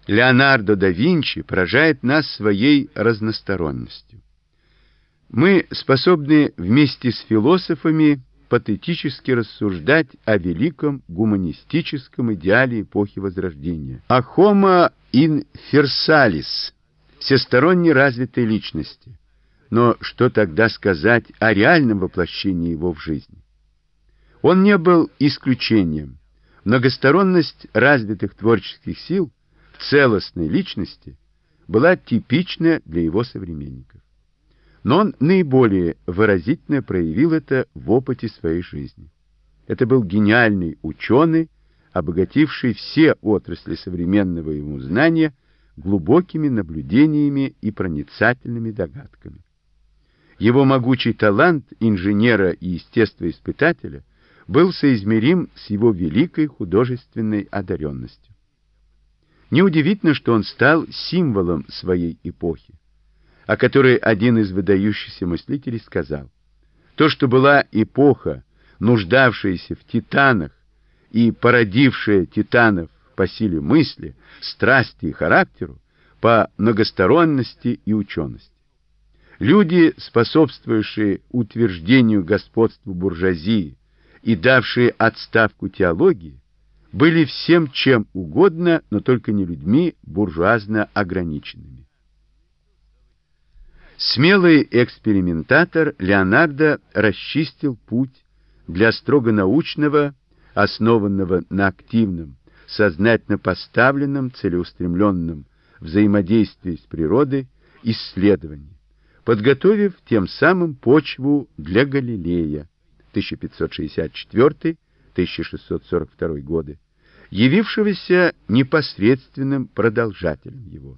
Леонардо да Винчи поражает нас своей разносторонностью. Мы способны вместе с философами патетически рассуждать о великом гуманистическом идеале эпохи Возрождения, о homo universalis, всесторонне развитой личности. Но что тогда сказать о реальном воплощении его в жизни? Он не был исключением. Многосторонность развитых творческих сил в целостной личности была типична для его современников. Но он наиболее выразительно проявил это в опыте своей жизни. Это был гениальный ученый, обогативший все отрасли современного ему знания глубокими наблюдениями и проницательными догадками. Его могучий талант инженера и естествоиспытателя был соизмерим с его великой художественной одаренностью. Неудивительно, что он стал символом своей эпохи, о которой один из выдающихся мыслителей сказал: то, что была эпоха, нуждавшаяся в титанах и породившая титанов по силе мысли, страсти и характеру, по многосторонности и учености. Люди, способствовавшие утверждению господства буржуазии и давшие отставку теологии, были всем чем угодно, но только не людьми буржуазно ограниченными. Смелый экспериментатор Леонардо расчистил путь для строго научного, основанного на активном, сознательно поставленном, целеустремленном взаимодействии с природой исследований, подготовив тем самым почву для Галилея 1564-1642 годы, явившегося непосредственным продолжателем его.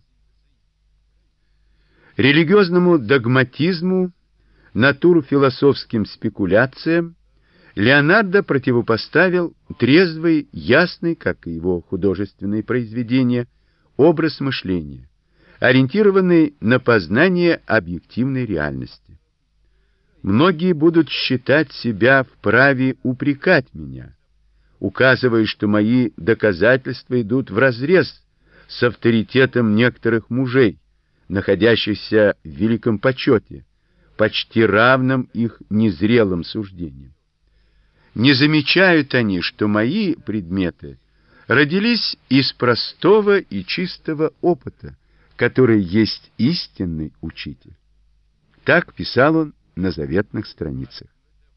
Религиозному догматизму, натурфилософским спекуляциям Леонардо противопоставил трезвый, ясный, как и его художественные произведения, образ мышления, ориентированный на познание объективной реальности. Многие будут считать себя вправе упрекать меня, указывая, что мои доказательства идут вразрез с авторитетом некоторых мужей, находящихся в великом почете, почти равным их незрелым суждениям. Не замечают они, что мои предметы родились из простого и чистого опыта, который есть истинный учитель. Так писал он на заветных страницах.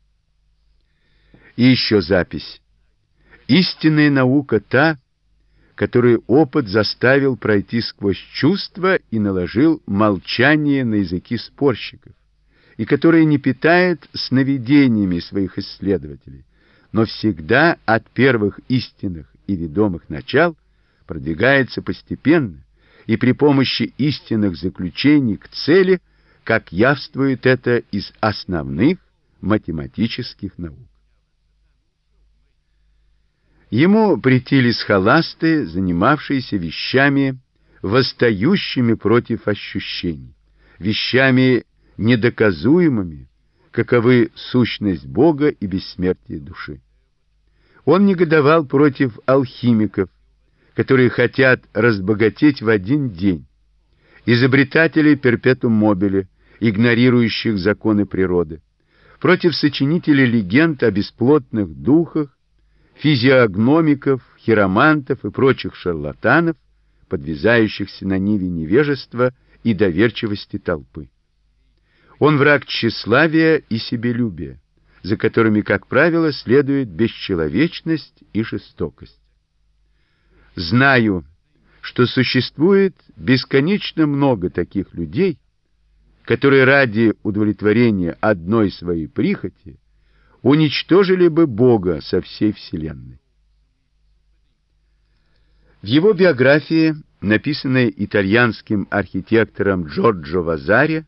И еще запись. Истинная наука та, которую опыт заставил пройти сквозь чувства и наложил молчание на языки спорщиков, и которая не питает сновидениями своих исследователей, но всегда от первых истинных и ведомых начал продвигается постепенно и при помощи истинных заключений к цели, как явствует это из основных математических наук. Ему претили схоласты, занимавшиеся вещами, восстающими против ощущений, вещами недоказуемыми, каковы сущность Бога и бессмертие души. Он негодовал против алхимиков, которые хотят разбогатеть в один день, изобретателей перпетум мобиле, игнорирующих законы природы, против сочинителей легенд о бесплотных духах, физиогномиков, хиромантов и прочих шарлатанов, подвязающихся на ниве невежества и доверчивости толпы. Он враг тщеславия и себелюбия, за которыми, как правило, следует бесчеловечность и жестокость. Знаю, что существует бесконечно много таких людей, которые ради удовлетворения одной своей прихоти уничтожили бы Бога со всей вселенной. В его биографии, написанной итальянским архитектором Джорджо Вазари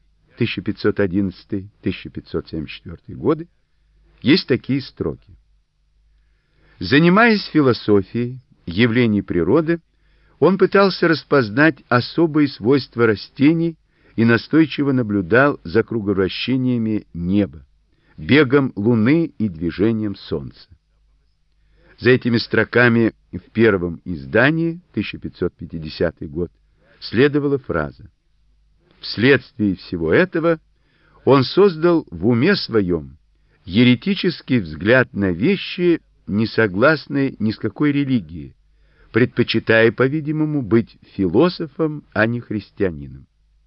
1511-1574 годы, есть такие строки. Занимаясь философией явлений природы, он пытался распознать особые свойства растений и настойчиво наблюдал за круговращениями неба, бегом Луны и движением Солнца. За этими строками в первом издании, 1550 год, следовала фраза: «Вследствие всего этого он создал в уме своем еретический взгляд на вещи, не согласные ни с какой религией, предпочитая, по-видимому, быть философом, а не христианином».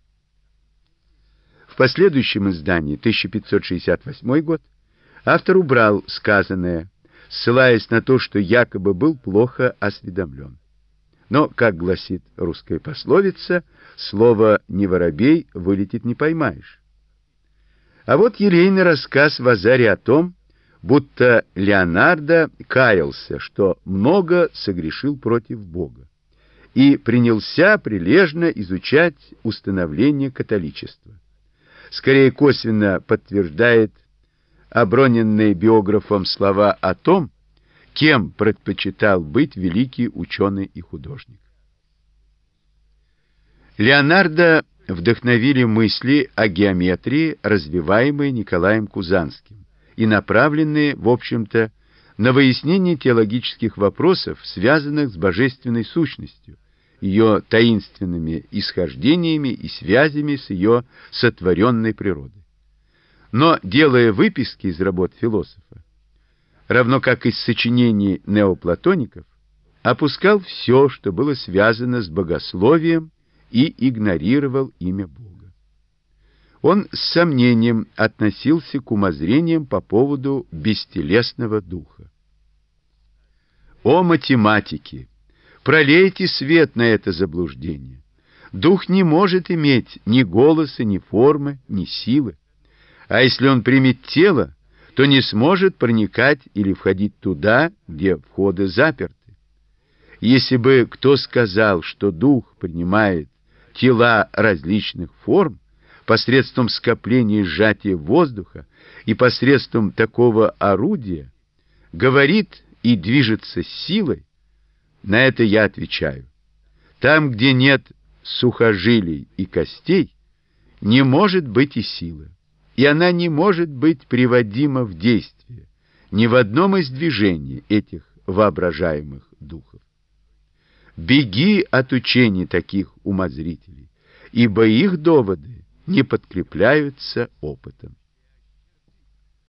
В последующем издании, 1568 год, автор убрал сказанное, ссылаясь на то, что якобы был плохо осведомлен. Но, как гласит русская пословица, слово «не воробей» вылетит не поймаешь. А вот елейный рассказ Вазари о том, будто Леонардо каялся, что много согрешил против Бога, и принялся прилежно изучать установление католичества. Скорее косвенно подтверждает оброненные биографом слова о том, кем предпочитал быть великий ученый и художник. Леонардо вдохновили мысли о геометрии, развиваемые Николаем Кузанским, и направленные, в общем-то, на выяснение теологических вопросов, связанных с божественной сущностью, ее таинственными исхождениями и связями с ее сотворенной природой. Но, делая выписки из работ философа, равно как из сочинений неоплатоников, опускал все, что было связано с богословием, и игнорировал имя Бога. Он с сомнением относился к умозрениям по поводу бестелесного духа. О математики! Пролейте свет на это заблуждение. Дух не может иметь ни голоса, ни формы, ни силы. А если он примет тело, то не сможет проникать или входить туда, где входы заперты. Если бы кто сказал, что дух принимает тела различных форм посредством скопления и сжатия воздуха и посредством такого орудия, говорит и движется силой, на это я отвечаю: там, где нет сухожилий и костей, не может быть и силы, и она не может быть приводима в действие ни в одном из движений этих воображаемых духов. Беги от учений таких умозрителей, ибо их доводы не подкрепляются опытом.